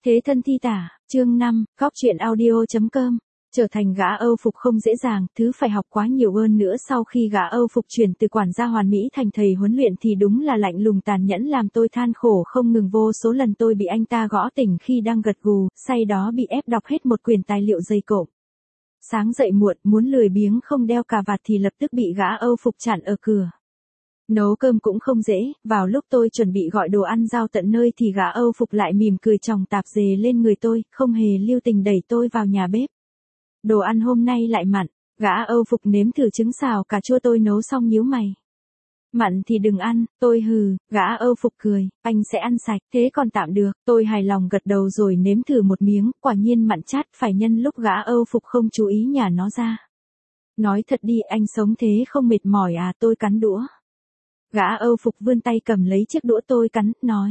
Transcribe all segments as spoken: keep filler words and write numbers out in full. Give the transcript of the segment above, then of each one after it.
Thế thân thi tả, chương năm, góc truyện audio.com. Trở thành gã Âu phục không dễ dàng, thứ phải học quá nhiều hơn nữa sau khi gã Âu phục chuyển từ quản gia hoàn mỹ thành thầy huấn luyện thì đúng là lạnh lùng tàn nhẫn làm tôi than khổ không ngừng. Vô số lần tôi bị anh ta gõ tỉnh khi đang gật gù, say đó bị ép đọc hết một quyển tài liệu dày cộm. Sáng dậy muộn, muốn lười biếng không đeo cà vạt thì lập tức bị gã Âu phục chặn ở cửa. Nấu cơm cũng không dễ, vào lúc tôi chuẩn bị gọi đồ ăn giao tận nơi thì gã Âu phục lại mỉm cười chòng tạp dề lên người tôi, không hề lưu tình đẩy tôi vào nhà bếp. Đồ ăn hôm nay lại mặn, gã Âu phục nếm thử trứng xào cà chua tôi nấu xong nhíu mày. Mặn thì đừng ăn, tôi hừ, gã Âu phục cười, anh sẽ ăn sạch, thế còn tạm được, tôi hài lòng gật đầu rồi nếm thử một miếng, quả nhiên mặn chát, phải nhân lúc gã Âu phục không chú ý nhả nó ra. Nói thật đi, anh sống thế không mệt mỏi à, tôi cắn đũa. Gã Âu phục vươn tay cầm lấy chiếc đũa tôi cắn, nói.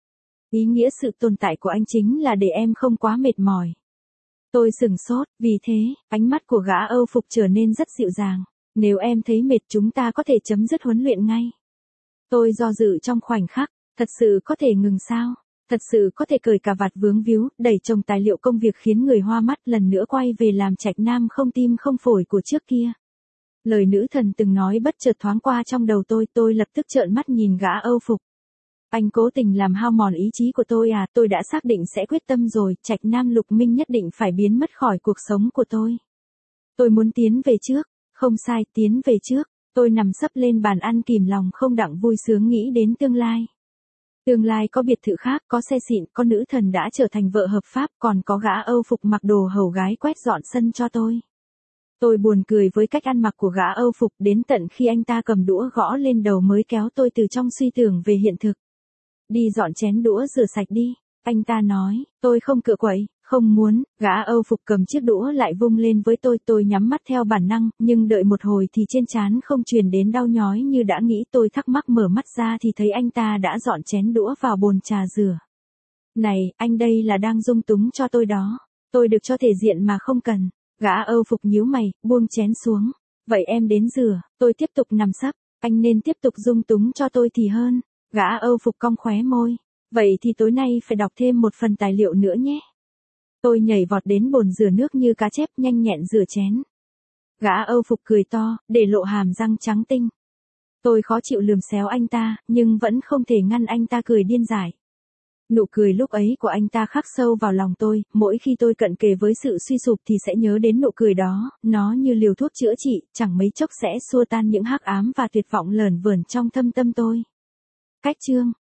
Ý nghĩa sự tồn tại của anh chính là để em không quá mệt mỏi. Tôi sửng sốt, vì thế, ánh mắt của gã Âu phục trở nên rất dịu dàng. Nếu em thấy mệt chúng ta có thể chấm dứt huấn luyện ngay. Tôi do dự trong khoảnh khắc, thật sự có thể ngừng sao? Thật sự có thể cởi cà vạt vướng víu, đẩy chồng tài liệu công việc khiến người hoa mắt lần nữa quay về làm trạch nam không tim không phổi của trước kia. Lời nữ thần từng nói bất chợt thoáng qua trong đầu tôi, tôi lập tức trợn mắt nhìn gã Âu phục. Anh cố tình làm hao mòn ý chí của tôi à, tôi đã xác định sẽ quyết tâm rồi, trạch nam Lục Minh nhất định phải biến mất khỏi cuộc sống của tôi. Tôi muốn tiến về trước, không sai, tiến về trước, tôi nằm sấp lên bàn ăn kìm lòng không đặng vui sướng nghĩ đến tương lai. Tương lai có biệt thự khác, có xe xịn, có nữ thần đã trở thành vợ hợp pháp, còn có gã Âu phục mặc đồ hầu gái quét dọn sân cho tôi. Tôi buồn cười với cách ăn mặc của gã Âu phục đến tận khi anh ta cầm đũa gõ lên đầu mới kéo tôi từ trong suy tưởng về hiện thực. Đi dọn chén đũa rửa sạch đi, anh ta nói, tôi không cựa quậy, không muốn, gã Âu phục cầm chiếc đũa lại vung lên với tôi, tôi nhắm mắt theo bản năng, nhưng đợi một hồi thì trên trán không truyền đến đau nhói như đã nghĩ, tôi thắc mắc mở mắt ra thì thấy anh ta đã dọn chén đũa vào bồn trà rửa. Này, anh đây là đang dung túng cho tôi đó, tôi được cho thể diện mà không cần. Gã Âu phục nhíu mày, buông chén xuống. Vậy em đến rửa, tôi tiếp tục nằm sấp, anh nên tiếp tục dung túng cho tôi thì hơn. Gã Âu phục cong khóe môi. Vậy thì tối nay phải đọc thêm một phần tài liệu nữa nhé. Tôi nhảy vọt đến bồn rửa nước như cá chép nhanh nhẹn rửa chén. Gã Âu phục cười to, để lộ hàm răng trắng tinh. Tôi khó chịu lườm xéo anh ta, nhưng vẫn không thể ngăn anh ta cười điên dại. Nụ cười lúc ấy của anh ta khắc sâu vào lòng tôi, mỗi khi tôi cận kề với sự suy sụp thì sẽ nhớ đến nụ cười đó, nó như liều thuốc chữa trị, chẳng mấy chốc sẽ xua tan những hắc ám và tuyệt vọng lởn vởn trong thâm tâm tôi. Cách chương